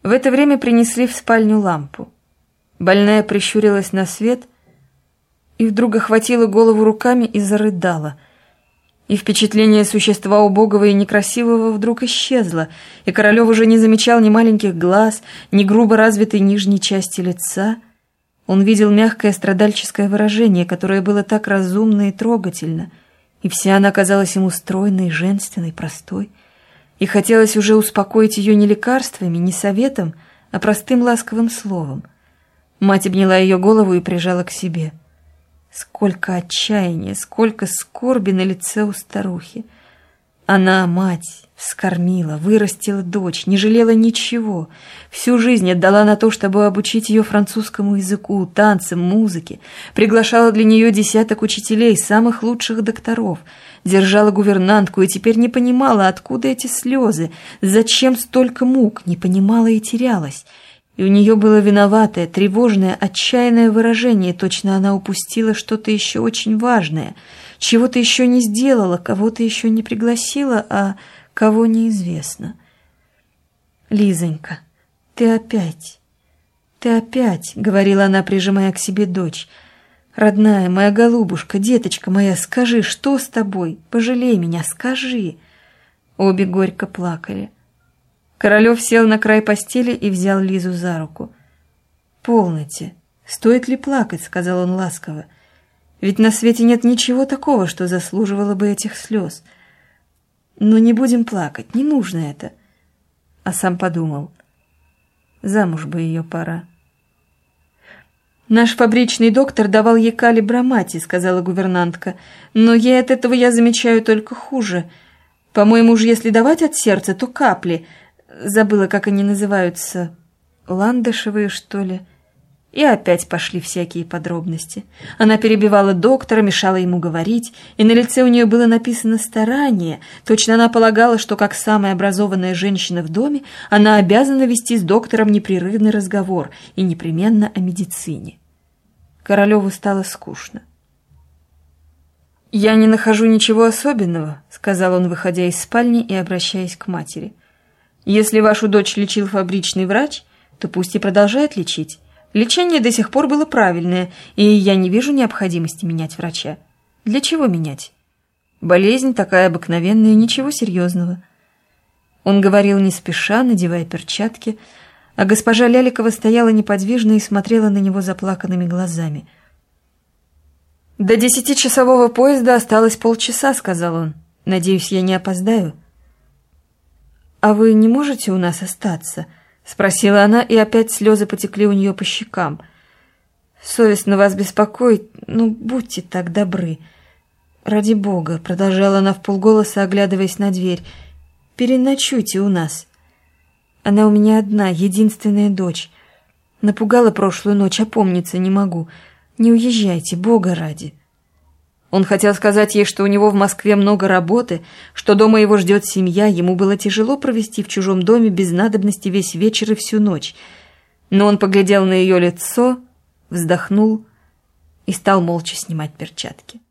В это время принесли в спальню лампу. Больная прищурилась на свет и вдруг охватила голову руками и зарыдала. И впечатление существа убогого и некрасивого вдруг исчезло, и Королев уже не замечал ни маленьких глаз, ни грубо развитой нижней части лица. Он видел мягкое страдальческое выражение, которое было так разумно и трогательно, и вся она казалась ему стройной, женственной, простой. И хотелось уже успокоить ее не лекарствами, не советом, а простым ласковым словом. Мать обняла ее голову и прижала к себе. Сколько отчаяния, сколько скорби на лице у старухи. Она, мать, вскормила, вырастила дочь, не жалела ничего. Всю жизнь отдала на то, чтобы обучить ее французскому языку, танцам, музыке. Приглашала для нее десяток учителей, самых лучших докторов. Держала гувернантку и теперь не понимала, откуда эти слезы, зачем столько мук, не понимала и терялась. И у нее было виноватое, тревожное, отчаянное выражение, точно она упустила что-то еще очень важное, чего-то еще не сделала, кого-то еще не пригласила, а кого неизвестно. «Лизонька, ты опять», — говорила она, прижимая к себе дочь. «Родная моя голубушка, деточка моя, скажи, что с тобой? Пожалей меня, скажи». Обе горько плакали. Королев сел на край постели и взял Лизу за руку. «Полноте, стоит ли плакать?» — сказал он ласково. «Ведь на свете нет ничего такого, что заслуживало бы этих слез. Но не будем плакать, не нужно это». А сам подумал: замуж бы ее пора. «Наш фабричный доктор давал ей калий-бромати», — сказала гувернантка, «но ей от этого, я замечаю, только хуже. По-моему, уж если давать от сердца, то капли. Забыла, как они называются. Ландышевые, что ли?» И опять пошли всякие подробности. Она перебивала доктора, мешала ему говорить, и на лице у нее было написано старание. Точно она полагала, что, как самая образованная женщина в доме, она обязана вести с доктором непрерывный разговор, и непременно о медицине. Королеву стало скучно. «Я не нахожу ничего особенного», — сказал он, выходя из спальни и обращаясь к матери. «Если вашу дочь лечил фабричный врач, то пусть и продолжает лечить. Лечение до сих пор было правильное, и я не вижу необходимости менять врача. Для чего менять? Болезнь такая обыкновенная, ничего серьезного». Он говорил не спеша, надевая перчатки, а госпожа Ляликова стояла неподвижно и смотрела на него заплаканными глазами. «До 10-часового поезда осталось полчаса», — сказал он. «Надеюсь, я не опоздаю». «А вы не можете у нас остаться?» — спросила она, и опять слезы потекли у нее по щекам. «Совестно вас беспокоить, ну, будьте так добры. Ради Бога», — продолжала она вполголоса, оглядываясь на дверь, — «переночуйте у нас. Она у меня одна, единственная дочь. Напугала прошлую ночь, опомниться не могу. Не уезжайте, Бога ради». Он хотел сказать ей, что у него в Москве много работы, что дома его ждет семья, ему было тяжело провести в чужом доме без надобности весь вечер и всю ночь. Но он поглядел на ее лицо, вздохнул и стал молча снимать перчатки.